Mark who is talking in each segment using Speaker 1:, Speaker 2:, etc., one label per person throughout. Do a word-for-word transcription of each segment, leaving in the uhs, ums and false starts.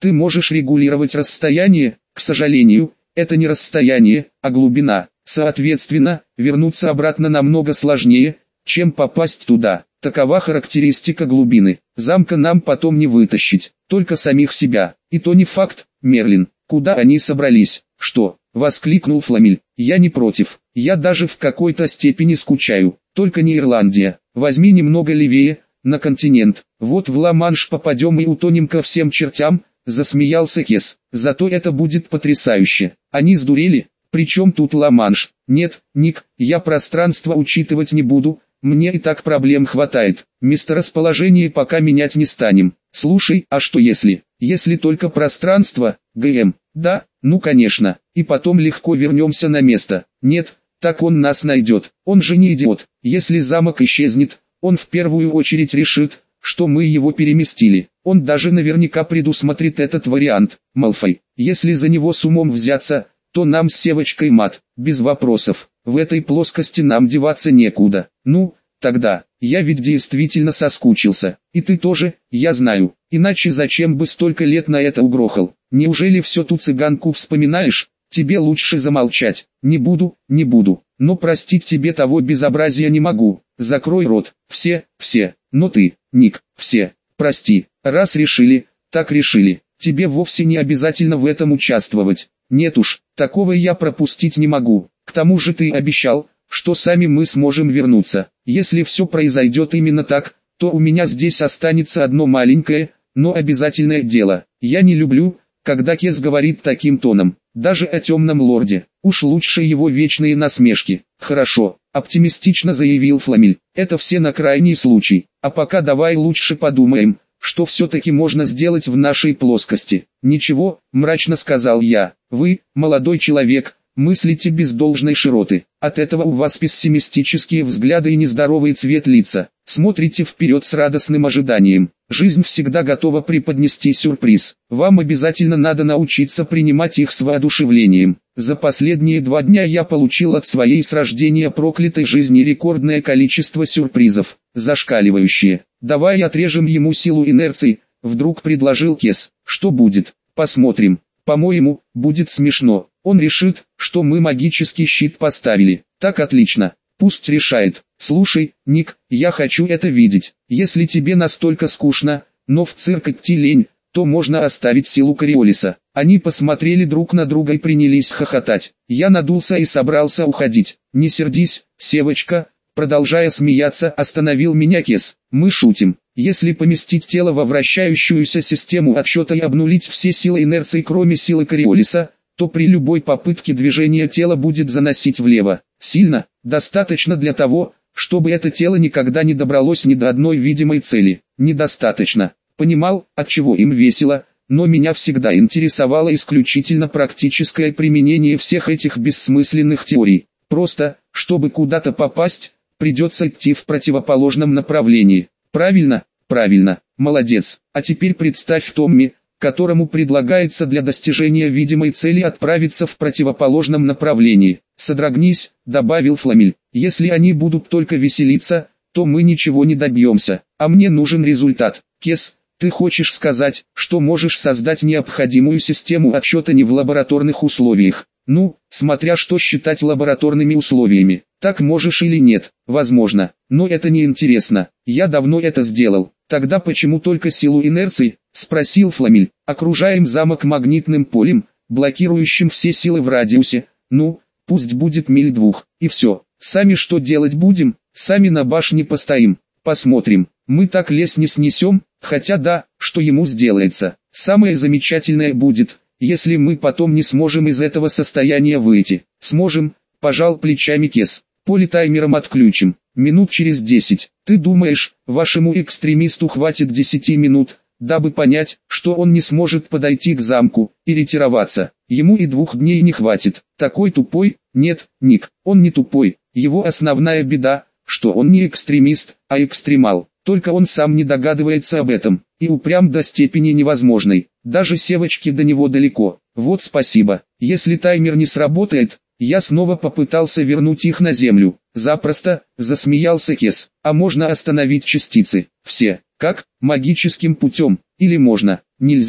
Speaker 1: Ты можешь регулировать расстояние, к сожалению, это не расстояние, а глубина. Соответственно, вернуться обратно намного сложнее, чем попасть туда. Такова характеристика глубины. Замка нам потом не вытащить, только самих себя. И то не факт, Мерлин. Куда они собрались? Что? Воскликнул Фламель. Я не против. Я даже в какой-то степени скучаю. Только не Ирландия. Возьми немного левее, на континент. Вот в Ла-Манш попадем и утонем ко всем чертям, засмеялся Кес. Зато это будет потрясающе. Они сдурели? Причем тут Ла-Манш? Нет, Ник, я пространство учитывать не буду. Мне и так проблем хватает. Месторасположение пока менять не станем. Слушай, а что если? Если только пространство, ГМ? Да, ну конечно. И потом легко вернемся на место. Нет, так он нас найдет. Он же не идиот. Если замок исчезнет, он в первую очередь решит, что мы его переместили. Он даже наверняка предусмотрит этот вариант. Малфой, если за него с умом взяться, то нам с Севочкой мат, без вопросов. В этой плоскости нам деваться некуда. Ну, тогда, я ведь действительно соскучился. И ты тоже, я знаю. Иначе зачем бы столько лет на это угрохал? Неужели все ту цыганку вспоминаешь? Тебе лучше замолчать. Не буду, не буду. Но простить тебе того безобразия не могу. Закрой рот. Все, все. Но ты, Ник, все. Прости. Раз решили, так решили. Тебе вовсе не обязательно в этом участвовать. Нет уж, такого я пропустить не могу. К тому же ты обещал, что сами мы сможем вернуться. Если все произойдет именно так, то у меня здесь останется одно маленькое, но обязательное дело. Я не люблю, когда Кес говорит таким тоном, даже о темном лорде. Уж лучше его вечные насмешки. Хорошо, оптимистично заявил Фламель. Это все на крайний случай. А пока давай лучше подумаем, что все-таки можно сделать в нашей плоскости. Ничего, мрачно сказал я. Вы, молодой человек, мыслите без должной широты. От этого у вас пессимистические взгляды и нездоровый цвет лица. Смотрите вперед с радостным ожиданием. Жизнь всегда готова преподнести сюрприз. Вам обязательно надо научиться принимать их с воодушевлением. За последние два дня я получил от своей с рождения проклятой жизни рекордное количество сюрпризов, зашкаливающие. Давай отрежем ему силу инерции, вдруг предложил Кес. Что будет? Посмотрим. По-моему, будет смешно. Он решит, что мы магический щит поставили. Так отлично. Пусть решает. Слушай, Ник, я хочу это видеть. Если тебе настолько скучно, но в цирк идти лень, то можно оставить силу Кориолиса. Они посмотрели друг на друга и принялись хохотать. Я надулся и собрался уходить. Не сердись, Севочка, продолжая смеяться, остановил меня Кес. Мы шутим. Если поместить тело во вращающуюся систему отсчета и обнулить все силы инерции кроме силы Кориолиса, то при любой попытке движения тело будет заносить влево. Сильно, достаточно для того, чтобы это тело никогда не добралось ни до одной видимой цели. Недостаточно. Понимал, отчего им весело, но меня всегда интересовало исключительно практическое применение всех этих бессмысленных теорий. Просто, чтобы куда-то попасть, придется идти в противоположном направлении. Правильно, правильно, молодец. А теперь представь Томми, которому предлагается для достижения видимой цели отправиться в противоположном направлении. Содрогнись, добавил Фламель. Если они будут только веселиться, то мы ничего не добьемся. А мне нужен результат. Кес, ты хочешь сказать, что можешь создать необходимую систему отсчета не в лабораторных условиях? Ну, смотря что считать лабораторными условиями. Так можешь или нет, возможно, но это не интересно. Я давно это сделал. Тогда почему только силу инерции? Спросил Фламель. Окружаем замок магнитным полем, блокирующим все силы в радиусе. Ну, пусть будет миль двух, и все. Сами что делать будем? Сами на башне постоим. Посмотрим. Мы так лес не снесем, хотя да, что ему сделается. Самое замечательное будет, если мы потом не сможем из этого состояния выйти. Сможем, пожал плечами Кес. Поле таймером отключим. Минут через десять. Ты думаешь, вашему экстремисту хватит десяти минут, дабы понять, что он не сможет подойти к замку и ретироваться? Ему и двух дней не хватит. Такой тупой? Нет, Ник, он не тупой. Его основная беда, что он не экстремист, а экстремал. Только он сам не догадывается об этом, и упрям до степени невозможной. Даже Севочке до него далеко. Вот спасибо. Если таймер не сработает, я снова попытался вернуть их на землю. Запросто, засмеялся Кес. А можно остановить частицы? Все. Как? Магическим путем? Или можно? Нельзя.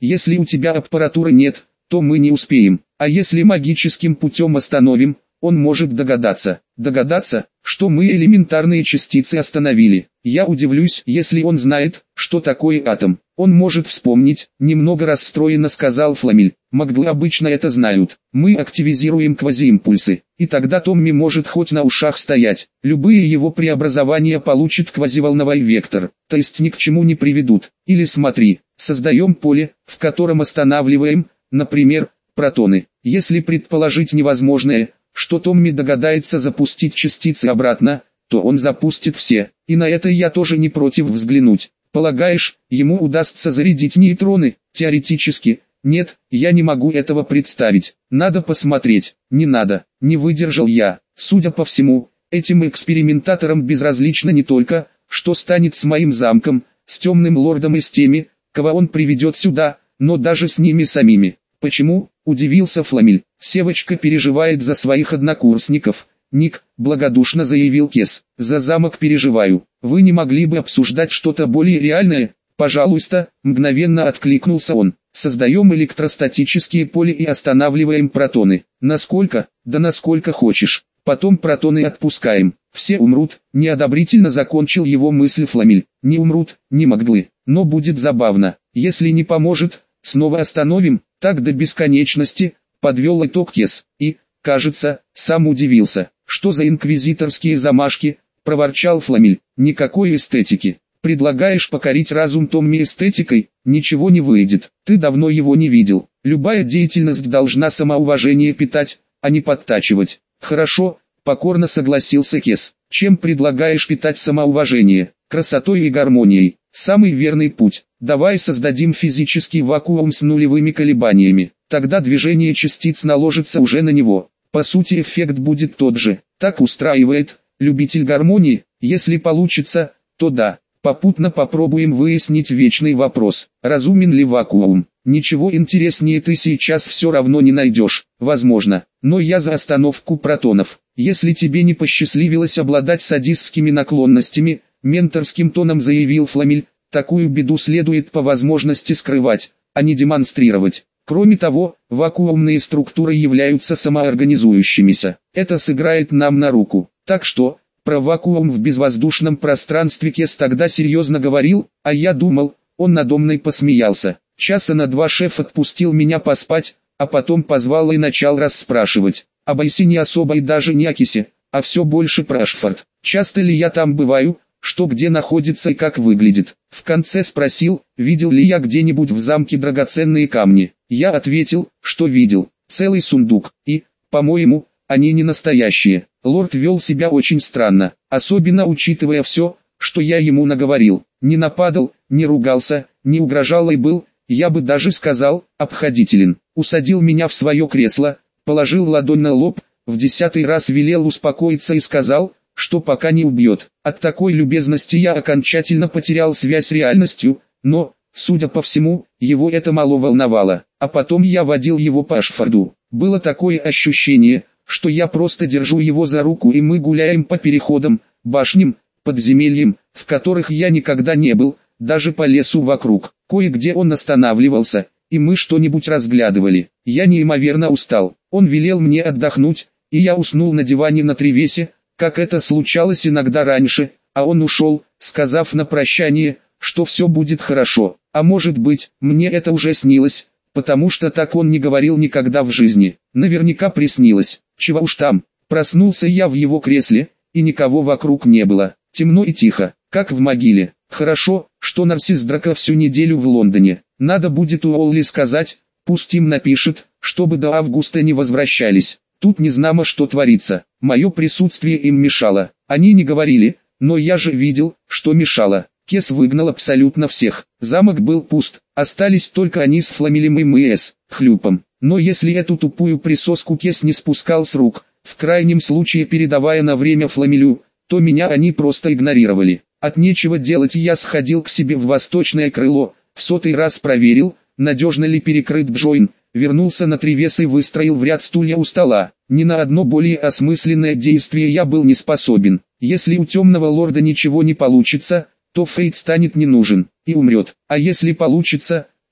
Speaker 1: Если у тебя аппаратуры нет, то мы не успеем. А если магическим путем остановим, он может догадаться. Догадаться, что мы элементарные частицы остановили. Я удивлюсь, если он знает, что такое атом. Он может вспомнить, немного расстроенно сказал Фламель. Маглы обычно это знают. Мы активизируем квазиимпульсы, и тогда Томми может хоть на ушах стоять. Любые его преобразования получат квазиволновой вектор, то есть ни к чему не приведут. Или смотри, создаем поле, в котором останавливаем, например, протоны. Если предположить невозможное, что Томми догадается запустить частицы обратно, то он запустит все, и на это я тоже не против взглянуть. Полагаешь, ему удастся зарядить нейтроны? Теоретически, нет, я не могу этого представить. Надо посмотреть. Не надо, не выдержал я. Судя по всему, этим экспериментаторам безразлично не только, что станет с моим замком, с темным лордом и с теми, кого он приведет сюда, но даже с ними самими. Почему? Удивился Фламель. Севочка переживает за своих однокурсников. Ник, благодушно заявил Кес. За замок переживаю. Вы не могли бы обсуждать что-то более реальное? Пожалуйста, мгновенно откликнулся он. Создаем электростатические поля и останавливаем протоны. Насколько? Да насколько хочешь. Потом протоны отпускаем. Все умрут. Неодобрительно закончил его мысль Фламель. Не умрут, не Маглы. Но будет забавно. Если не поможет, снова остановим. Так до бесконечности, подвел итог Кес. И, кажется, сам удивился. Что за инквизиторские замашки, проворчал Фламель. Никакой эстетики. Предлагаешь покорить разум Томми эстетикой? Ничего не выйдет. Ты давно его не видел. Любая деятельность должна самоуважение питать, а не подтачивать. Хорошо, покорно согласился Кес. Чем предлагаешь питать самоуважение? Красотой и гармонией. Самый верный путь. Давай создадим физический вакуум с нулевыми колебаниями. Тогда движение частиц наложится уже на него. По сути эффект будет тот же. Так устраивает, любитель гармонии. Если получится, то да. Попутно попробуем выяснить вечный вопрос. Разумен ли вакуум? Ничего интереснее ты сейчас все равно не найдешь. Возможно. Но я за остановку протонов. Если тебе не посчастливилось обладать садистскими наклонностями, менторским тоном заявил Фламель, такую беду следует по возможности скрывать, а не демонстрировать. Кроме того, вакуумные структуры являются самоорганизующимися. Это сыграет нам на руку. Так что, про вакуум в безвоздушном пространстве Кес тогда серьезно говорил, а я думал, он надо мной посмеялся. Часа на два шеф отпустил меня поспать, а потом позвал и начал расспрашивать. Об Айсе не особо и даже не о Кесе, а все больше про Ашфорд. Часто ли я там бываю, что где находится и как выглядит. В конце спросил, видел ли я где-нибудь в замке драгоценные камни. Я ответил, что видел. Целый сундук. И, по-моему, они не настоящие. Лорд вел себя очень странно, особенно учитывая все, что я ему наговорил. Не нападал, не ругался, не угрожал и был, я бы даже сказал, обходителен. Усадил меня в свое кресло, положил ладонь на лоб, в десятый раз велел успокоиться и сказал, что пока не убьет. От такой любезности я окончательно потерял связь с реальностью, но, судя по всему, его это мало волновало. А потом я водил его по Ашфорду. Было такое ощущение, что я просто держу его за руку и мы гуляем по переходам, башням, подземельям, в которых я никогда не был, даже по лесу вокруг. Кое-где он останавливался, и мы что-нибудь разглядывали. Я неимоверно устал. Он велел мне отдохнуть, и я уснул на диване на Тревесе, как это случалось иногда раньше, а он ушел, сказав на прощание, что все будет хорошо. А может быть, мне это уже снилось, потому что так он не говорил никогда в жизни. Наверняка приснилось. Чего уж там. Проснулся я в его кресле, и никого вокруг не было. Темно и тихо, как в могиле. Хорошо, что Нарсис Драко всю неделю в Лондоне. Надо будет Уолли сказать, пусть им напишет, чтобы до августа не возвращались. Тут не знамо что творится. Мое присутствие им мешало. Они не говорили, но я же видел, что мешало. Кес выгнал абсолютно всех. Замок был пуст. Остались только они с Фламелем и мы с Хлюпом. Но если эту тупую присоску Кес не спускал с рук, в крайнем случае передавая на время Фламелю, то меня они просто игнорировали. От нечего делать я сходил к себе в восточное крыло, в сотый раз проверил, надежно ли перекрыт Джойн, вернулся на Тревес и выстроил в ряд стулья у стола. Ни на одно более осмысленное действие я был не способен. Если у темного лорда ничего не получится, то Фейт станет не нужен и умрет. А если получится, то...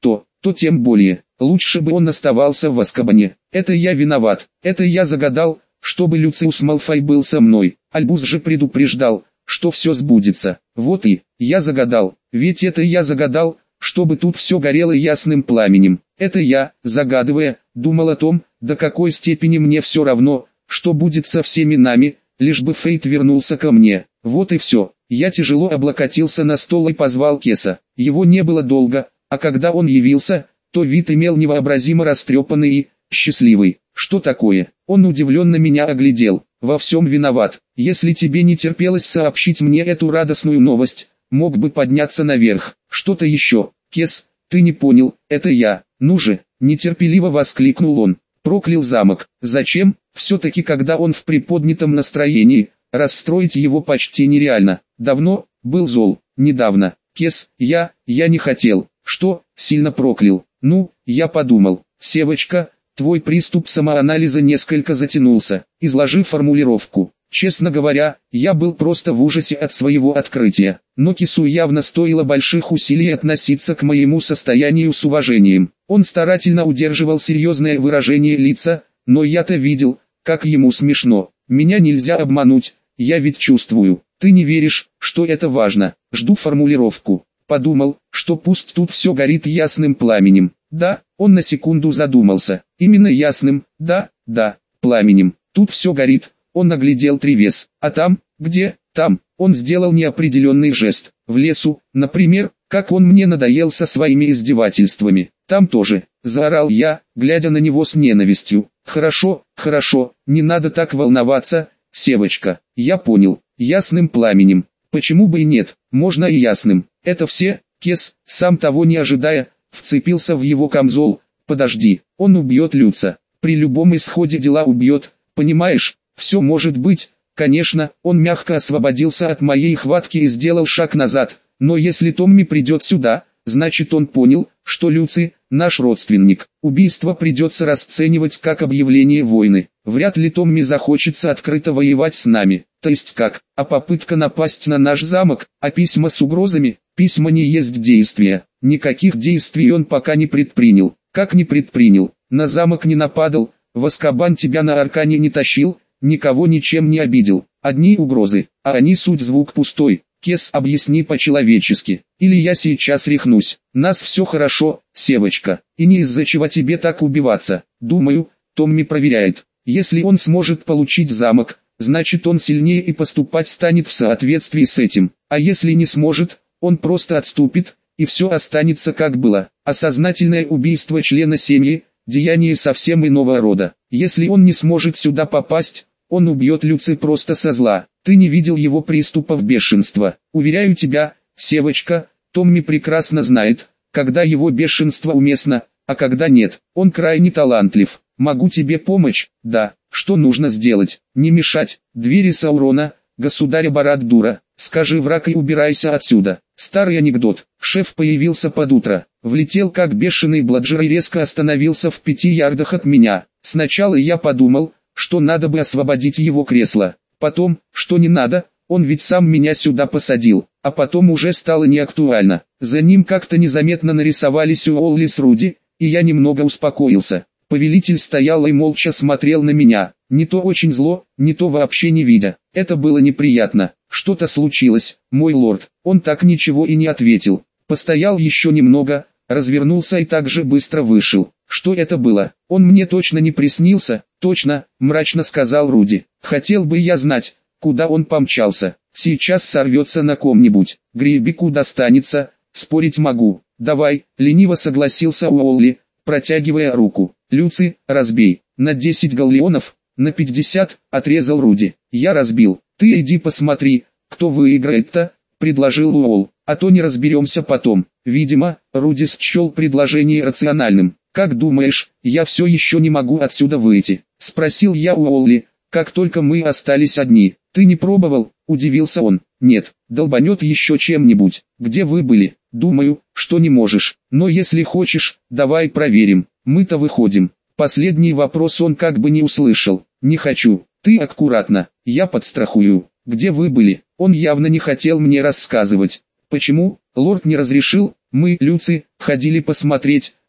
Speaker 1: то тем более, лучше бы он оставался в Азкабане. Это я виноват, это я загадал, чтобы Люциус Малфой был со мной. Альбус же предупреждал, что все сбудется. Вот и, я загадал, ведь это я загадал, чтобы тут все горело ясным пламенем. Это я, загадывая, думал о том, до какой степени мне все равно, что будет со всеми нами, лишь бы Фейт вернулся ко мне. Вот и все. Я тяжело облокотился на стол и позвал Кеса. Его не было долго, а когда он явился, то вид имел невообразимо растрепанный и счастливый. Что такое? Он удивленно меня оглядел. Во всем виноват. Если тебе не терпелось сообщить мне эту радостную новость, мог бы подняться наверх. Что-то еще. Кес, ты не понял, это я. Ну же, нетерпеливо воскликнул он. Проклял замок. Зачем? Все-таки когда он в приподнятом настроении, расстроить его почти нереально. Давно, был зол, недавно. Кес, я, я не хотел. Что, сильно проклял? Ну, я подумал. Севочка, твой приступ самоанализа несколько затянулся. Изложи формулировку. Честно говоря, я был просто в ужасе от своего открытия. Но Кесу явно стоило больших усилий относиться к моему состоянию с уважением. Он старательно удерживал серьезное выражение лица, но я-то видел, как ему смешно. Меня нельзя обмануть, я ведь чувствую. Ты не веришь, что это важно. Жду формулировку. Подумал, что пусть тут все горит ясным пламенем. Да, он на секунду задумался. Именно ясным, да, да, пламенем. Тут все горит. Он оглядел Тревес. А там, где, там, он сделал неопределенный жест. В лесу, например, как он мне надоел со своими издевательствами. Там тоже, заорал я, глядя на него с ненавистью. Хорошо, хорошо, не надо так волноваться, Севочка. Я понял, ясным пламенем. Почему бы и нет, можно и ясным. Это все, Кес, сам того не ожидая, вцепился в его камзол. Подожди, он убьет Люца. При любом исходе дела убьет, понимаешь? Все может быть, конечно, он мягко освободился от моей хватки и сделал шаг назад, но если Томми придет сюда, значит он понял, что Люци – наш родственник. Убийство придется расценивать как объявление войны. Вряд ли Томми захочется открыто воевать с нами. То есть как, а попытка напасть на наш замок, а письма с угрозами, письма не есть действия. Никаких действий он пока не предпринял. Как не предпринял? На замок не нападал, в Азкабан тебя на Аркане не тащил, никого ничем не обидел. Одни угрозы, а они суть звук пустой. Кес, объясни по-человечески, или я сейчас рехнусь. Нас все хорошо, Севочка, и не из-за чего тебе так убиваться. Думаю, Томми проверяет. Если он сможет получить замок, значит он сильнее и поступать станет в соответствии с этим. А если не сможет, он просто отступит, и все останется как было. Осознательное убийство члена семьи – деяние совсем иного рода. Если он не сможет сюда попасть, он убьет Люци просто со зла. Ты не видел его приступов бешенства. Уверяю тебя, Севочка, Томми прекрасно знает, когда его бешенство уместно, а когда нет. Он крайне талантлив. Могу тебе помочь? Да. Что нужно сделать? Не мешать. Двери Саурона, государя Барад-дура. Скажи враг и убирайся отсюда. Старый анекдот. Шеф появился под утро. Влетел как бешеный бладжер и резко остановился в пяти ярдах от меня. Сначала я подумал, что надо бы освободить его кресло. Потом, что не надо, он ведь сам меня сюда посадил. А потом уже стало неактуально. За ним как-то незаметно нарисовались Уолли с Руди, и я немного успокоился. Повелитель стоял и молча смотрел на меня, не то очень зло, не то вообще не видя. Это было неприятно. Что-то случилось, мой лорд. Он так ничего и не ответил. Постоял еще немного, развернулся и так же быстро вышел. Что это было? Он мне точно не приснился? Точно, мрачно сказал Руди. Хотел бы я знать, куда он помчался. Сейчас сорвется на ком-нибудь. Грейбику достанется, спорить могу. Давай, лениво согласился Уолли, протягивая руку. Люци, разбей. На десять галлеонов, на пятьдесят, отрезал Руди. Я разбил. Ты иди посмотри, кто выиграет-то, предложил Уолл. А то не разберемся потом. Видимо, Руди счел предложение рациональным. Как думаешь, я все еще не могу отсюда выйти? Спросил я Уолли, как только мы остались одни. Ты не пробовал? Удивился он. Нет, долбанет еще чем-нибудь. Где вы были? Думаю, что не можешь. Но если хочешь, давай проверим. Мы-то выходим. Последний вопрос он как бы не услышал. Не хочу. Ты аккуратно. Я подстрахую. Где вы были? Он явно не хотел мне рассказывать. Почему? Лорд не разрешил. Мы, Люци, ходили посмотреть,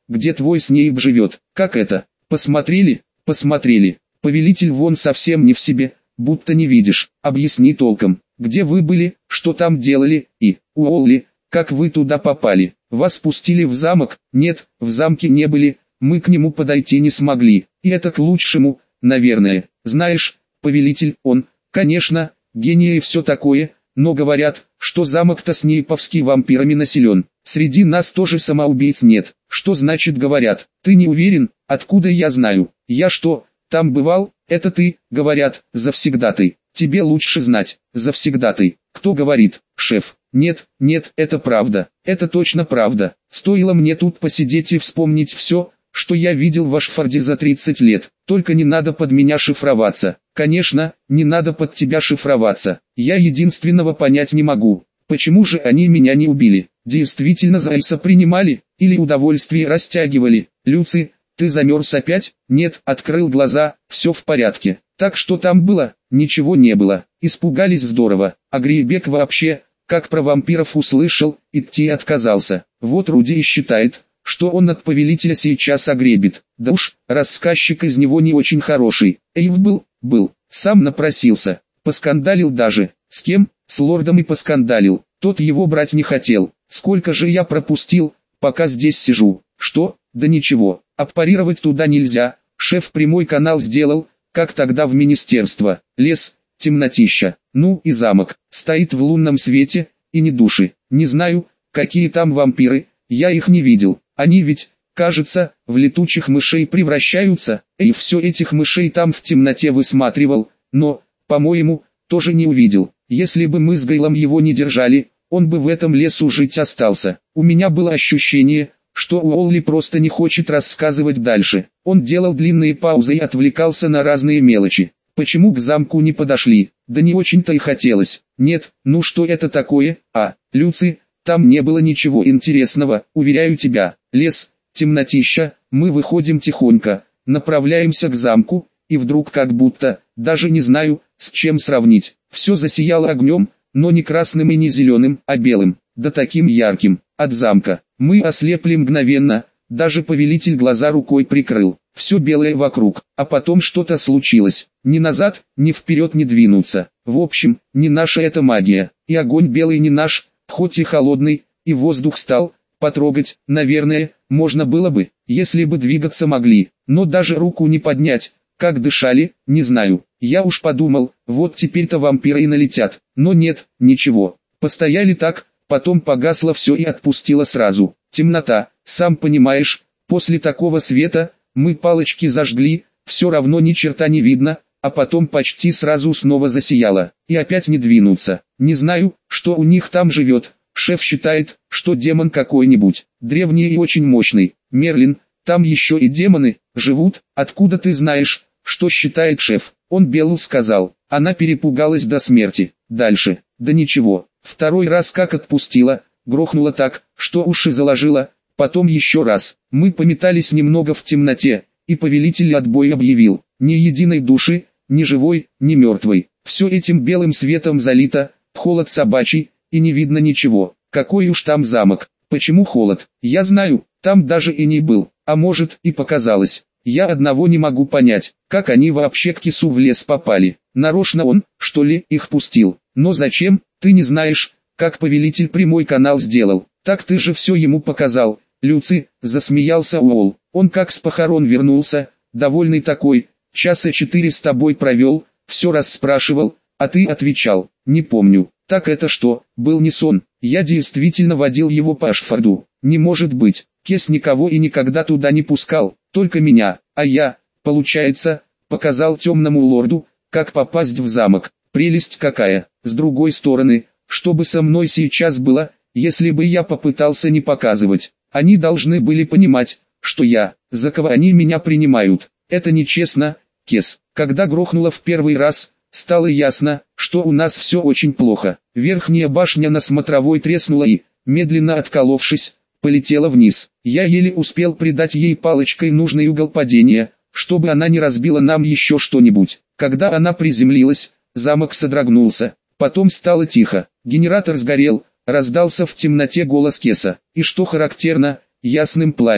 Speaker 1: где твой Снейп живет. Как это? Посмотрели? Посмотрели. Повелитель вон совсем не в себе, будто не видишь. Объясни толком, где вы были, что там делали, и, Уолли, как вы туда попали? Вас пустили в замок? Нет, в замке не были, мы к нему подойти не смогли. И это к лучшему, наверное. Знаешь, повелитель, он, конечно, гений и все такое, но говорят, что замок-то снейповский вампирами населен. Среди нас тоже самоубийц нет. Что значит говорят? Ты не уверен? Откуда я знаю? Я что, там бывал? Это ты, говорят, завсегдатый. Тебе лучше знать, завсегдатый. Кто говорит? Шеф. Нет, нет, это правда. Это точно правда. Стоило мне тут посидеть и вспомнить все, что я видел в Ашфорде за тридцать лет. Только не надо под меня шифроваться. Конечно, не надо под тебя шифроваться. Я единственного понять не могу. Почему же они меня не убили? Действительно за Эльса принимали? Или удовольствие растягивали? Люци, ты замерз опять? Нет, открыл глаза, все в порядке. Так что там было? Ничего не было. Испугались здорово. А Грейбек вообще, как про вампиров услышал, идти отказался. Вот Руди и считает, что он от повелителя сейчас огребет. Да уж, рассказчик из него не очень хороший. Эйв был, был, сам напросился. Поскандалил даже. С кем? С лордом и поскандалил. Тот его брать не хотел. Сколько же я пропустил, пока здесь сижу. Что? Да ничего. Аппарировать туда нельзя. Шеф прямой канал сделал, как тогда в министерство. Лес, темнотища. Ну и замок. Стоит в лунном свете, и ни души. Не знаю, какие там вампиры, я их не видел. Они ведь, кажется, в летучих мышей превращаются. И все этих мышей там в темноте высматривал, но, по-моему, тоже не увидел. Если бы мы с Гейлом его не держали, он бы в этом лесу жить остался. У меня было ощущение, что Уолли просто не хочет рассказывать дальше. Он делал длинные паузы и отвлекался на разные мелочи. Почему к замку не подошли? Да не очень-то и хотелось. Нет, ну что это такое? А, Люци, там не было ничего интересного, уверяю тебя. Лес, темнотища, мы выходим тихонько, направляемся к замку, и вдруг как будто, даже не знаю, с чем сравнить. Все засияло огнем, но не красным и не зеленым, а белым, да таким ярким. От замка мы ослепли мгновенно, даже повелитель глаза рукой прикрыл. Все белое вокруг, а потом что-то случилось. Ни назад, ни вперед не двинуться. В общем, не наша эта магия, и огонь белый не наш, хоть и холодный, и воздух стал, потрогать, наверное, можно было бы, если бы двигаться могли, но даже руку не поднять. Как дышали, не знаю. Я уж подумал, вот теперь-то вампиры и налетят. Но нет, ничего. Постояли так, потом погасло все и отпустило сразу. Темнота, сам понимаешь, после такого света, мы палочки зажгли, все равно ни черта не видно, а потом почти сразу снова засияло. И опять не двинуться. Не знаю, что у них там живет. Шеф считает, что демон какой-нибудь, древний и очень мощный. Мерлин, там еще и демоны живут. Откуда ты знаешь, что считает шеф? Он Беллу сказал. Она перепугалась до смерти. Дальше, да ничего. Второй раз как отпустила, грохнула так, что уши заложила. Потом еще раз. Мы пометались немного в темноте, и повелитель отбой объявил. Ни единой души, ни живой, ни мертвой. Все этим белым светом залито, холод собачий, и не видно ничего. Какой уж там замок. Почему холод? Я знаю, там даже и не был. А может, и показалось. Я одного не могу понять, как они вообще к кису в лес попали. Нарочно он, что ли, их пустил. Но зачем, ты не знаешь, как повелитель прямой канал сделал. Так ты же все ему показал. Люци, засмеялся Уолл. Он как с похорон вернулся, довольный такой. Часа четыре с тобой провел, все расспрашивал, а ты отвечал, не помню. Так это что, был не сон? Я действительно водил его по Ашфорду. Не может быть. Кес никого и никогда туда не пускал, только меня, а я, получается, показал темному лорду, как попасть в замок. Прелесть какая. С другой стороны, что бы со мной сейчас было, если бы я попытался не показывать? Они должны были понимать, что я, за кого они меня принимают. Это нечестно, Кес. Когда грохнуло в первый раз, стало ясно, что у нас все очень плохо. Верхняя башня на смотровой треснула и, медленно отколовшись, полетела вниз. Я еле успел придать ей палочкой нужный угол падения, чтобы она не разбила нам еще что-нибудь. Когда она приземлилась, замок содрогнулся. Потом стало тихо. Генератор сгорел, раздался в темноте голос Кеса. И что характерно, ясным пламенем.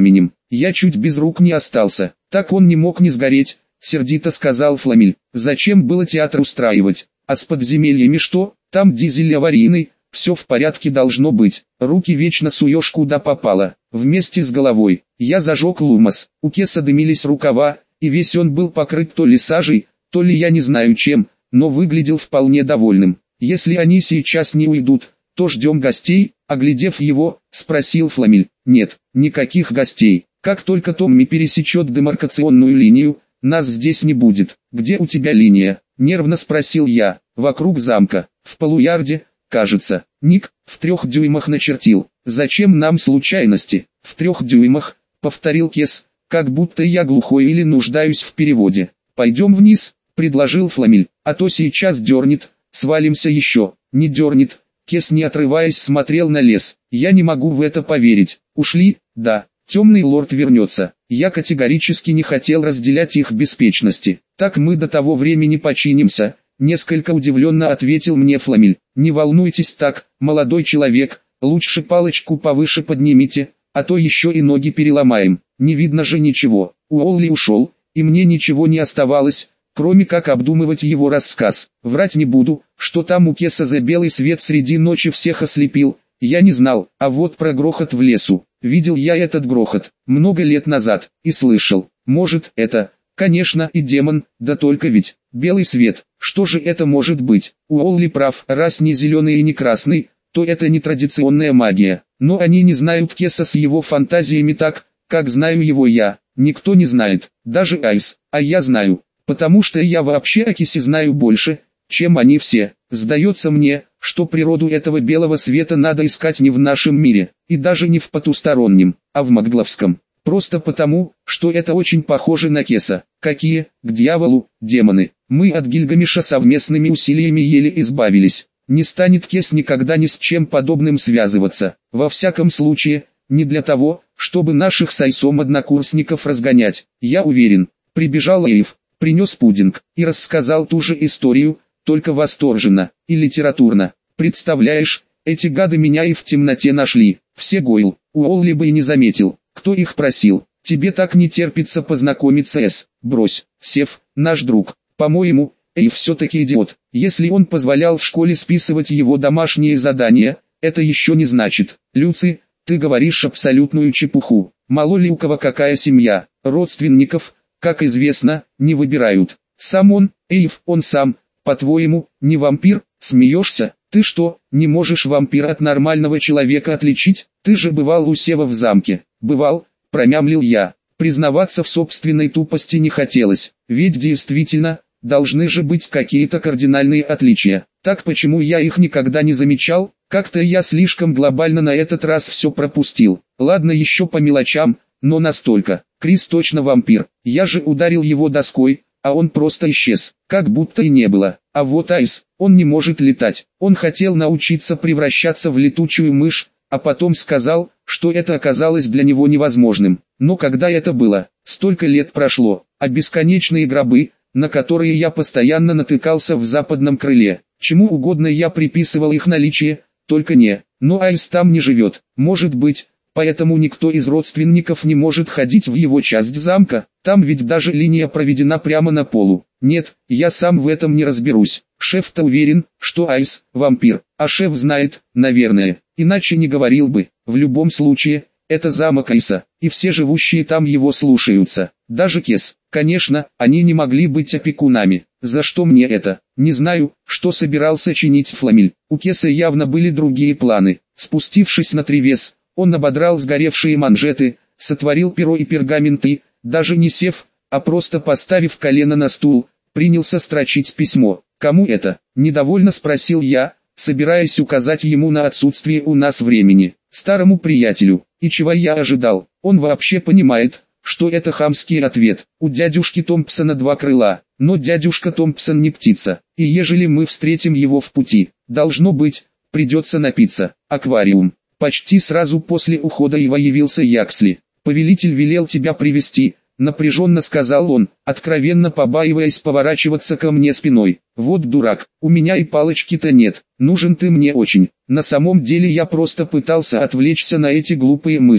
Speaker 1: Я чуть без рук не остался. Так он не мог не сгореть, сердито сказал Фламиль. Зачем было театр устраивать? А с подземельями что? Там дизель аварийный, все в порядке должно быть. Руки вечно суешь куда попало, вместе с головой. Я зажег лумос, у Кеса дымились рукава, и весь он был покрыт то ли сажей, то ли я не знаю чем, но выглядел вполне довольным. Если они сейчас не уйдут, то ждем гостей, оглядев его, спросил Фламиль. Нет, никаких гостей. Как только Томми пересечет демаркационную линию, нас здесь не будет. Где у тебя линия? Нервно спросил я. Вокруг замка, в полуярде, кажется. Ник в трех дюймах начертил. Зачем нам случайности? В трех дюймах, повторил Кес, как будто я глухой или нуждаюсь в переводе. Пойдем вниз, предложил Фламиль, а то сейчас дернет, свалимся еще. Не дернет. Кес, не отрываясь, смотрел на лес. Я не могу в это поверить. Ушли? Да. Темный лорд вернется. Я категорически не хотел разделять их беспечности. Так мы до того времени починимся. Несколько удивленно ответил мне Фламиль. Не волнуйтесь так, молодой человек, лучше палочку повыше поднимите, а то еще и ноги переломаем. Не видно же ничего. Уолли ушел, и мне ничего не оставалось, кроме как обдумывать его рассказ. Врать не буду, что там у Кеса за белый свет среди ночи всех ослепил. Я не знал, а вот про грохот в лесу. Видел я этот грохот, много лет назад, и слышал. Может, это, конечно, и демон, да только ведь, белый свет, что же это может быть? Уолли прав, раз не зеленый и не красный, то это не традиционная магия. Но они не знают Кеса с его фантазиями так, как знаю его я. Никто не знает, даже Айс, а я знаю, потому что я вообще о Кесе знаю больше, чем они все. Сдается мне, что природу этого белого света надо искать не в нашем мире, и даже не в потустороннем, а в Магдловском. Просто потому, что это очень похоже на Кеса. Какие, к дьяволу, демоны. Мы от Гильгамеша совместными усилиями еле избавились. Не станет Кес никогда ни с чем подобным связываться. Во всяком случае, не для того, чтобы наших с Айсом однокурсников разгонять. Я уверен. Прибежал Эйв, принес пудинг и рассказал ту же историю, только восторженно и литературно. Представляешь, эти гады меня и в темноте нашли. Все Гойл, Уолли бы и не заметил, кто их просил. Тебе так не терпится познакомиться с... Брось, Сев, наш друг. По-моему, Эйв все-таки идиот. Если он позволял в школе списывать его домашние задания, это еще не значит. Люци, ты говоришь абсолютную чепуху. Мало ли у кого какая семья. Родственников, как известно, не выбирают. Сам он, Эйв, он сам... По-твоему, не вампир? Смеешься? Ты что, не можешь вампира от нормального человека отличить? Ты же бывал у Сева в замке. Бывал, промямлил я. Признаваться в собственной тупости не хотелось. Ведь действительно, должны же быть какие-то кардинальные отличия. Так почему я их никогда не замечал? Как-то я слишком глобально на этот раз все пропустил. Ладно, еще по мелочам, но настолько. Крис точно вампир. Я же ударил его доской, а он просто исчез, как будто и не было. А вот Айс, он не может летать. Он хотел научиться превращаться в летучую мышь, а потом сказал, что это оказалось для него невозможным. Но когда это было? Столько лет прошло, а бесконечные гробы, на которые я постоянно натыкался в западном крыле. Чему угодно я приписывал их наличие, только не. Но Айс там не живет, может быть. Поэтому никто из родственников не может ходить в его часть замка, там ведь даже линия проведена прямо на полу. Нет, я сам в этом не разберусь. Шеф-то уверен, что Айс – вампир, а шеф знает, наверное, иначе не говорил бы. В любом случае, это замок Айса, и все живущие там его слушаются. Даже Кес. Конечно, они не могли быть опекунами. За что мне это? Не знаю, что собирался чинить Фламиль. У Кеса явно были другие планы. Спустившись на тревес, он ободрал сгоревшие манжеты, сотворил перо и пергамент и, даже не сев, а просто поставив колено на стул, принялся строчить письмо. «Кому это?» – недовольно спросил я, собираясь указать ему на отсутствие у нас времени. «Старому приятелю». И чего я ожидал? Он вообще понимает, что это хамский ответ. У дядюшки Томпсона два крыла, но дядюшка Томпсон не птица, и ежели мы встретим его в пути, должно быть, придется напиться. Аквариум. Почти сразу после ухода его явился Яксли. «Повелитель велел тебя привести», — напряженно сказал он, откровенно побаиваясь поворачиваться ко мне спиной. «Вот дурак, у меня и палочки-то нет, нужен ты мне очень». На самом деле я просто пытался отвлечься на эти глупые мысли.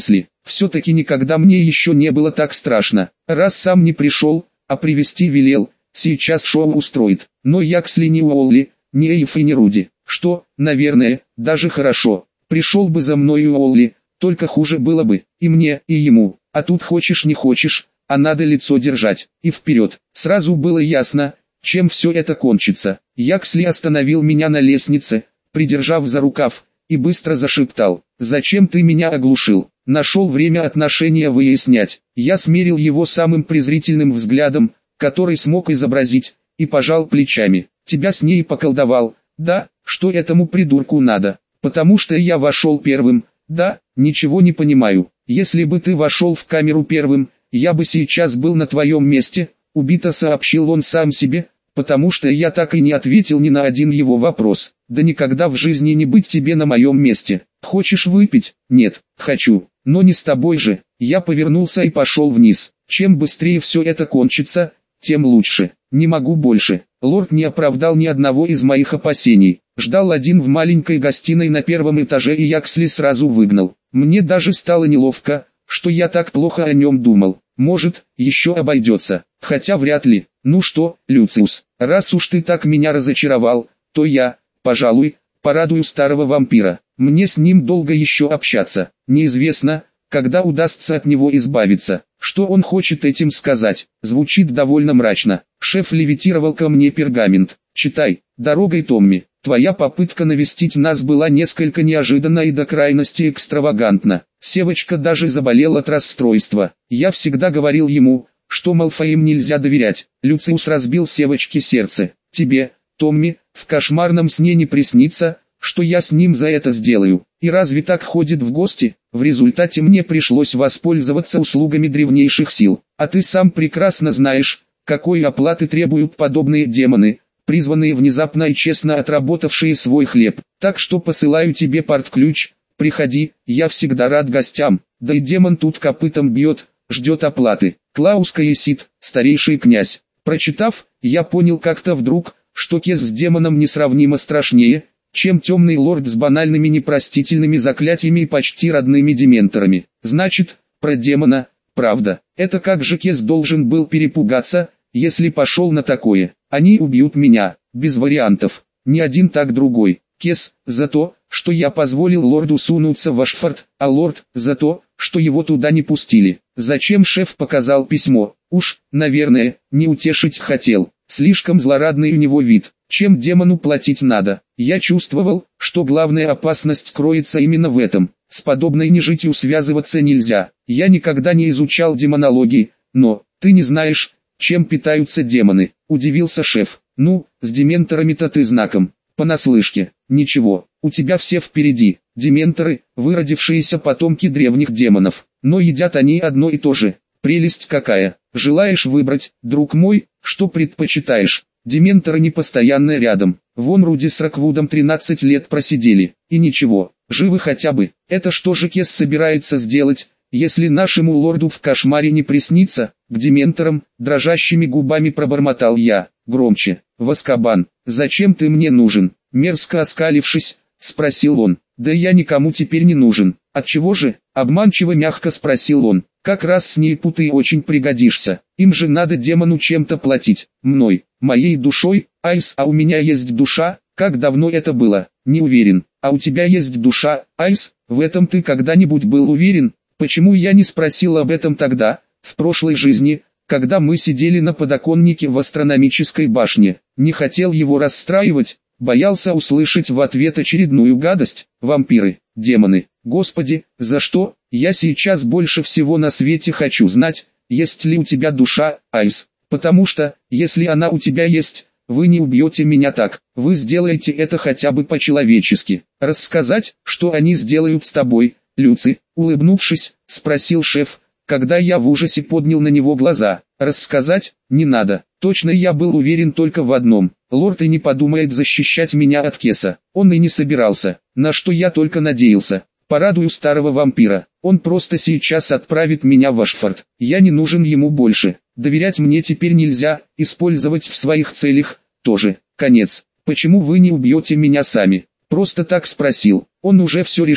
Speaker 1: Все-таки никогда мне еще не было так страшно. Раз сам не пришел, а привести велел, сейчас шоу устроит. Но Яксли не Уолли, не Эйф и не Руди. Что, наверное, даже хорошо. Пришел бы за мной Уолли, только хуже было бы, и мне, и ему. А тут хочешь не хочешь, а надо лицо держать, и вперед. Сразу было ясно, чем все это кончится. Яксли остановил меня на лестнице, придержав за рукав, и быстро зашептал: «Зачем ты меня оглушил?» Нашел время отношения выяснять. Я смерил его самым презрительным взглядом, который смог изобразить, и пожал плечами. «Тебя с ней поколдовал, да? Что этому придурку надо? Потому что я вошел первым, да? Ничего не понимаю. Если бы ты вошел в камеру первым, я бы сейчас был на твоем месте», убито сообщил он сам себе, потому что я так и не ответил ни на один его вопрос. «Да никогда в жизни не быть тебе на моем месте. Хочешь выпить?» «Нет, хочу, но не с тобой же». Я повернулся и пошел вниз. Чем быстрее все это кончится, тем лучше. Не могу больше. Лорд не оправдал ни одного из моих опасений. Ждал один в маленькой гостиной на первом этаже, и Яксли сразу выгнал. Мне даже стало неловко, что я так плохо о нем думал. Может, еще обойдется, хотя вряд ли. «Ну что, Люциус, раз уж ты так меня разочаровал, то я, пожалуй, порадую старого вампира. Мне с ним долго еще общаться. Неизвестно, когда удастся от него избавиться». Что он хочет этим сказать? Звучит довольно мрачно. Шеф левитировал ко мне пергамент. «Читай, дорогой Томми. Твоя попытка навестить нас была несколько неожиданна и до крайности экстравагантна. Севочка даже заболел от расстройства. Я всегда говорил ему, что Малфоям нельзя доверять». Люциус разбил Севочке сердце. «Тебе, Томми, в кошмарном сне не приснится, что я с ним за это сделаю. И разве так ходит в гости? В результате мне пришлось воспользоваться услугами древнейших сил. А ты сам прекрасно знаешь, какой оплаты требуют подобные демоны, призванные внезапно и честно отработавшие свой хлеб. Так что посылаю тебе порт-ключ, приходи, я всегда рад гостям». Да и демон тут копытом бьет, ждет оплаты. Клаус Каесит, старейший князь. Прочитав, я понял как-то вдруг, что Кес с демоном несравнимо страшнее, чем темный лорд с банальными непростительными заклятиями и почти родными дементорами. Значит, про демона, правда. Это как же Кес должен был перепугаться, если пошел на такое? Они убьют меня, без вариантов. Ни один, так другой. Кес, за то, что я позволил лорду сунуться в Ашфорд, а лорд, за то, что его туда не пустили. Зачем шеф показал письмо? Уж, наверное, не утешить хотел. Слишком злорадный у него вид. Чем демону платить надо? Я чувствовал, что главная опасность кроется именно в этом. С подобной нежитью связываться нельзя. Я никогда не изучал демонологии, но, ты не знаешь, чем питаются демоны, удивился шеф. Ну, с дементорами-то ты знаком, понаслышке. Ничего, у тебя все впереди. Дементоры, выродившиеся потомки древних демонов. Но едят они одно и то же. Прелесть какая. Желаешь выбрать, друг мой, что предпочитаешь? Дементоры не постоянно рядом. Вон Руди с Роквудом тринадцать лет просидели. И ничего, живы хотя бы. Это что же Кес собирается сделать, если нашему лорду в кошмаре не приснится? К дементорам, дрожащими губами пробормотал я. Громче. В Азкабан. Зачем ты мне нужен? Мерзко оскалившись, спросил он. Да я никому теперь не нужен. Отчего же? Обманчиво мягко спросил он. Как раз с ней путы очень пригодишься. Им же надо демону чем-то платить. Мной, моей душой. Айс, а у меня есть душа. Как давно это было? Не уверен. А у тебя есть душа, Айс? В этом ты когда-нибудь был уверен? Почему я не спросил об этом тогда, в прошлой жизни, когда мы сидели на подоконнике в астрономической башне? Не хотел его расстраивать, боялся услышать в ответ очередную гадость. Вампиры, демоны, господи, за что? Я сейчас больше всего на свете хочу знать, есть ли у тебя душа, Айс. Потому что, если она у тебя есть, вы не убьете меня так, вы сделаете это хотя бы по-человечески. Рассказать, что они сделают с тобой, Люци, улыбнувшись, спросил шеф, когда я в ужасе поднял на него глаза. Рассказать, не надо, точно я был уверен только в одном. Лорд и не подумает защищать меня от Кеса, он и не собирался, на что я только надеялся. Порадую старого вампира, он просто сейчас отправит меня в Ашфорд, я не нужен ему больше. Доверять мне теперь нельзя, использовать в своих целях тоже. Конец. Почему вы не убьете меня сами? Просто так спросил. Он уже все решил.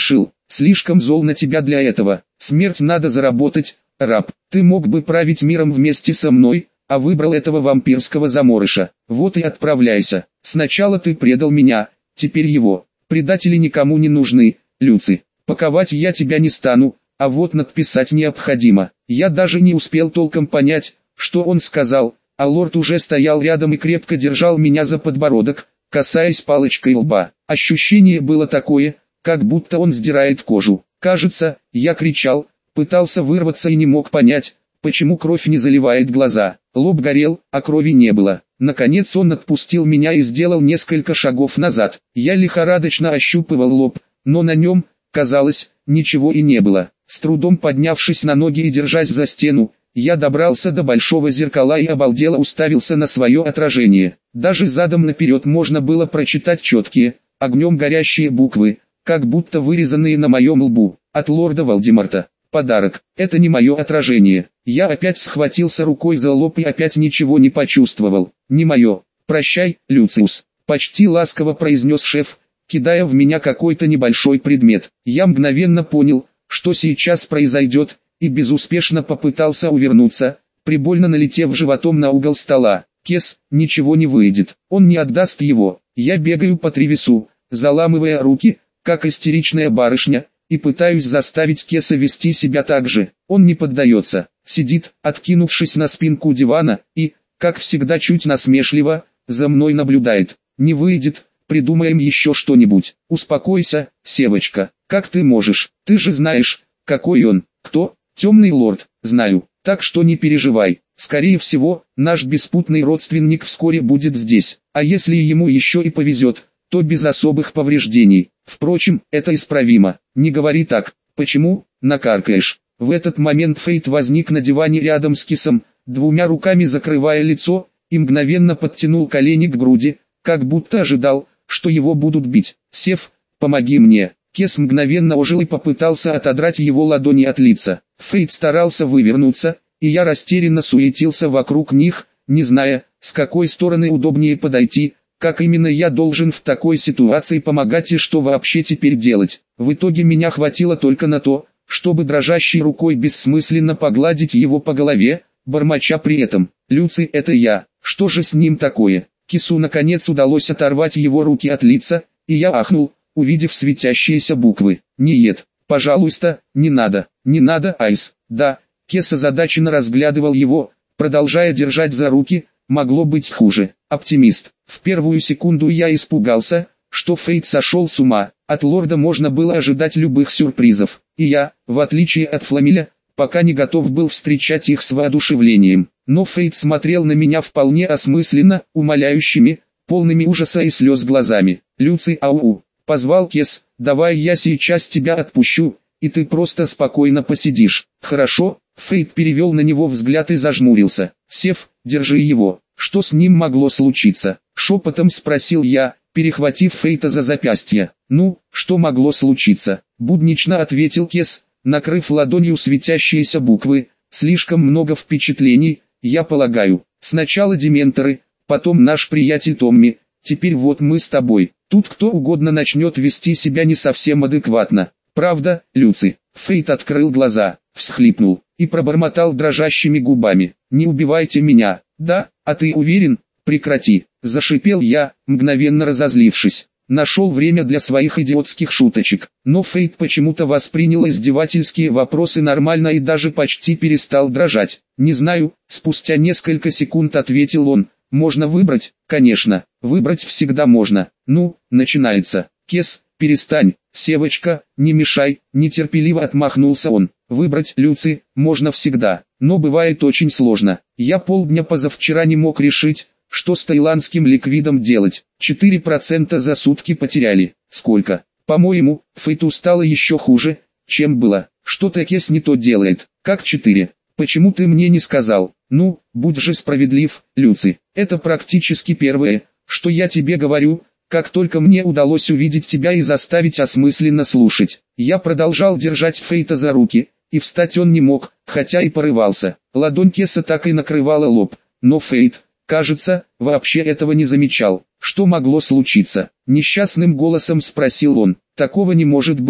Speaker 1: слишком зол на тебя для этого. Смерть надо заработать, раб. Ты мог бы править миром вместе со мной, а выбрал этого вампирского заморыша. Вот и отправляйся. Сначала ты предал меня, теперь его. Предатели никому не нужны, Люци. Паковать я тебя не стану, а вот надписать необходимо. Я даже не успел толком понять, что он сказал, а лорд уже стоял рядом и крепко держал меня за подбородок, касаясь палочкой лба. Ощущение было такое, как будто он сдирает кожу. Кажется, я кричал, пытался вырваться и не мог понять, почему кровь не заливает глаза. Лоб горел, а крови не было. Наконец он отпустил меня и сделал несколько шагов назад. Я лихорадочно ощупывал лоб, но на нем, казалось, ничего и не было. С трудом поднявшись на ноги и держась за стену, я добрался до большого зеркала и обалдело уставился на свое отражение. Даже задом наперед можно было прочитать четкие, огнем горящие буквы, как будто вырезанные на моем лбу. От лорда Волдеморта. Подарок. Это не мое отражение. Я опять схватился рукой за лоб и опять ничего не почувствовал. Не мое. Прощай, Люциус. Почти ласково произнес шеф, кидая в меня какой-то небольшой предмет. Я мгновенно понял, что сейчас произойдет, и безуспешно попытался увернуться, прибольно налетев животом на угол стола. Кес, ничего не выйдет. Он не отдаст его. Я бегаю по Тревису, заламывая руки, как истеричная барышня, и пытаюсь заставить Кеса вести себя так же. Он не поддается, сидит, откинувшись на спинку дивана, и, как всегда чуть насмешливо, за мной наблюдает. Не выйдет, придумаем еще что-нибудь. Успокойся, Севочка, как ты можешь, ты же знаешь, какой он. Кто? Темный лорд, знаю, так что не переживай. Скорее всего, наш беспутный родственник вскоре будет здесь, а если ему еще и повезет, то без особых повреждений. Впрочем, это исправимо. Не говори так. Почему? Накаркаешь. В этот момент Фейт возник на диване рядом с Кесом, двумя руками закрывая лицо, и мгновенно подтянул колени к груди, как будто ожидал, что его будут бить. Сев, помоги мне. Кес мгновенно ожил и попытался отодрать его ладони от лица. Фейт старался вывернуться, и я растерянно суетился вокруг них, не зная, с какой стороны удобнее подойти, как именно я должен в такой ситуации помогать и что вообще теперь делать. В итоге меня хватило только на то, чтобы дрожащей рукой бессмысленно погладить его по голове, бормоча при этом: «Люци, это я, что же с ним такое?» Кесу наконец удалось оторвать его руки от лица, и я ахнул, увидев светящиеся буквы. «Нет, пожалуйста, не надо, не надо, Айс». «Да». Кес озадаченно разглядывал его, продолжая держать за руки. Могло быть хуже. Оптимист. В первую секунду я испугался, что Фейт сошел с ума. От лорда можно было ожидать любых сюрпризов. И я, в отличие от Фламеля, пока не готов был встречать их с воодушевлением. Но Фейт смотрел на меня вполне осмысленно, умоляющими, полными ужаса и слез глазами. «Люци, ау!» — позвал Кес. «Давай я сейчас тебя отпущу, и ты просто спокойно посидишь. Хорошо?» Фейт перевел на него взгляд и зажмурился. «Сев, держи его». «Что с ним могло случиться?» — шепотом спросил я, перехватив Фейта за запястье. «Ну, что могло случиться?» — буднично ответил Кес, накрыв ладонью светящиеся буквы. «Слишком много впечатлений, я полагаю. Сначала дементоры, потом наш приятель Томми, теперь вот мы с тобой. Тут кто угодно начнет вести себя не совсем адекватно. Правда, Люци?» Фейт открыл глаза, всхлипнул и пробормотал дрожащими губами: «Не убивайте меня». «Да, а ты уверен?» «Прекрати», — зашипел я, мгновенно разозлившись. Нашел время для своих идиотских шуточек. Но Фейт почему-то воспринял издевательские вопросы нормально и даже почти перестал дрожать. «Не знаю», — спустя несколько секунд ответил он. «Можно выбрать?» «Конечно, выбрать всегда можно. Ну, начинается». «Кес, перестань, Севочка, не мешай», — нетерпеливо отмахнулся он. «Выбрать, Люци, можно всегда, но бывает очень сложно. Я полдня позавчера не мог решить, что с таиландским ликвидом делать. четыре процента за сутки потеряли. Сколько? По-моему, Фейту стало еще хуже, чем было. Что-то Кес не то делает. Как четыре? Почему ты мне не сказал? Ну, будь же справедлив, Люци. Это практически первое, что я тебе говорю, как только мне удалось увидеть тебя и заставить осмысленно слушать». Я продолжал держать Фейта за руки, и встать он не мог, хотя и порывался. Ладонь Кеса так и накрывала лоб, но Фейт, кажется, вообще этого не замечал. «Что могло случиться?» — несчастным голосом спросил он. «Такого не может быть.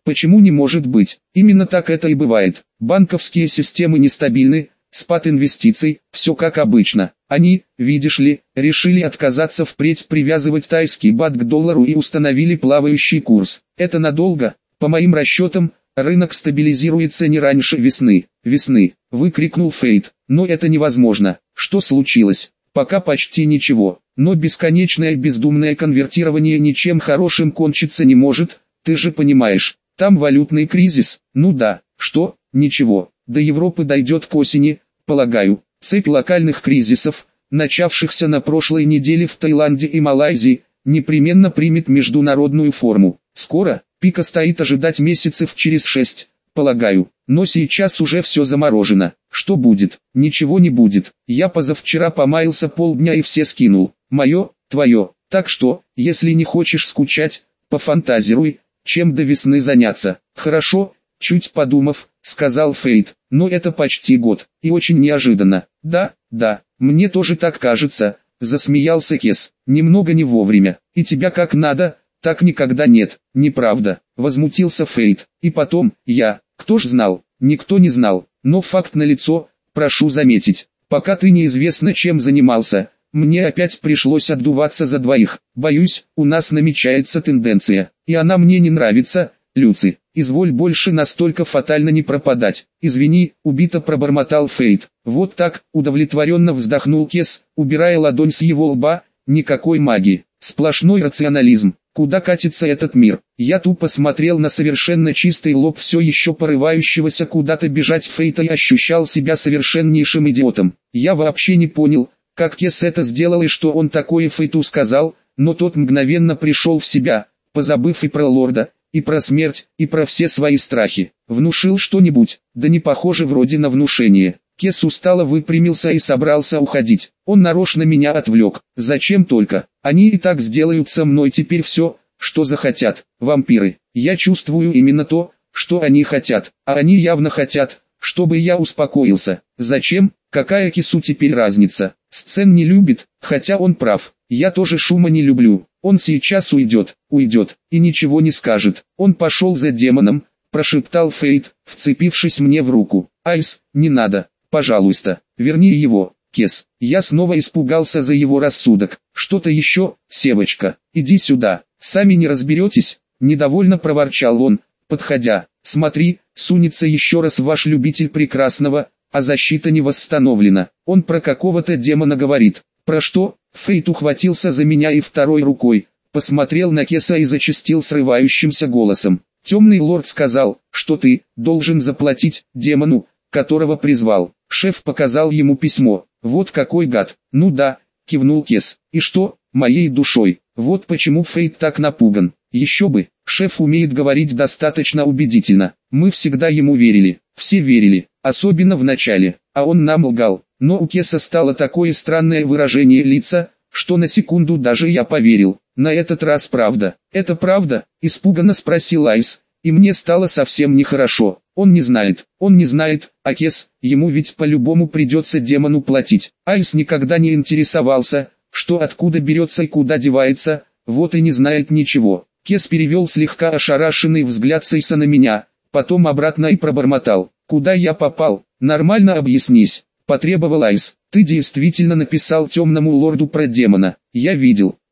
Speaker 1: Почему не может быть? Именно так это и бывает. Банковские системы нестабильны, спад инвестиций, все как обычно. Они, видишь ли, решили отказаться впредь привязывать тайский бат к доллару и установили плавающий курс. Это надолго? По моим расчетам, рынок стабилизируется не раньше весны. Весны, выкрикнул Фейт. Но это невозможно. Что случилось? Пока почти ничего. Но бесконечное бездумное конвертирование ничем хорошим кончиться не может, ты же понимаешь. Там валютный кризис. Ну да, что? Ничего. До Европы дойдет к осени, полагаю. Цепь локальных кризисов, начавшихся на прошлой неделе в Таиланде и Малайзии, непременно примет международную форму. Скоро, пика стоит ожидать месяцев через шесть, полагаю. Но сейчас уже все заморожено. Что будет? Ничего не будет. Я позавчера помаялся полдня и все скинул. Мое, твое. Так что, если не хочешь скучать, пофантазируй, чем до весны заняться. Хорошо, чуть подумав, сказал Фейт. Но это почти год, и очень неожиданно. Да, да, мне тоже так кажется, засмеялся Кес. Немного не вовремя. И тебя как надо, так никогда нет. Неправда, возмутился Фейт. И потом, я, кто ж знал? Никто не знал. Но факт налицо, прошу заметить. Пока ты неизвестно чем занимался, мне опять пришлось отдуваться за двоих. Боюсь, у нас намечается тенденция, и она мне не нравится. Люци, изволь больше настолько фатально не пропадать. Извини, убито пробормотал Фейт. Вот так, удовлетворенно вздохнул Кес, убирая ладонь с его лба. Никакой магии, сплошной рационализм. Куда катится этот мир? Я тупо смотрел на совершенно чистый лоб все еще порывающегося куда-то бежать Фейта и ощущал себя совершеннейшим идиотом. Я вообще не понял, как Кес это сделал и что он такое Фейту сказал, но тот мгновенно пришел в себя, позабыв и про лорда, и про смерть, и про все свои страхи. Внушил что-нибудь? Да не похоже вроде на внушение. Кес устало выпрямился и собрался уходить. Он нарочно меня отвлек. Зачем только? Они и так сделают со мной теперь все, что захотят. Вампиры. Я чувствую именно то, что они хотят. А они явно хотят, чтобы я успокоился. Зачем? Какая Кесу теперь разница? Сцен не любит, хотя он прав. Я тоже шума не люблю. Он сейчас уйдет, уйдет, и ничего не скажет. Он пошел за демоном, прошептал Фейт, вцепившись мне в руку. Айс, не надо, пожалуйста, верни его, Кес. Я снова испугался за его рассудок. Что-то еще, Севочка, иди сюда, сами не разберетесь, недовольно проворчал он, подходя. Смотри, сунется еще раз ваш любитель прекрасного, а защита не восстановлена. Он про какого-то демона говорит. Про что? Фейт ухватился за меня и второй рукой посмотрел на Кеса и зачастил срывающимся голосом. Темный лорд сказал, что ты должен заплатить демону, которого призвал. Шеф показал ему письмо. Вот какой гад. Ну да, кивнул Кес. И что? Моей душой. Вот почему Фейт так напуган. Еще бы, шеф умеет говорить достаточно убедительно. Мы всегда ему верили. Все верили, особенно в начале, а он нам лгал. Но у Кеса стало такое странное выражение лица, что на секунду даже я поверил. На этот раз правда. Это правда? Испуганно спросил Айс, и мне стало совсем нехорошо. Он не знает, он не знает, а Кес, ему ведь по-любому придется демону платить. Айс никогда не интересовался, что откуда берется и куда девается, вот и не знает ничего. Кес перевел слегка ошарашенный взгляд Сейса на меня, потом обратно и пробормотал. Куда я попал? Нормально объяснись. Потребовал Айс. Ты действительно написал темному лорду про демона. Я видел.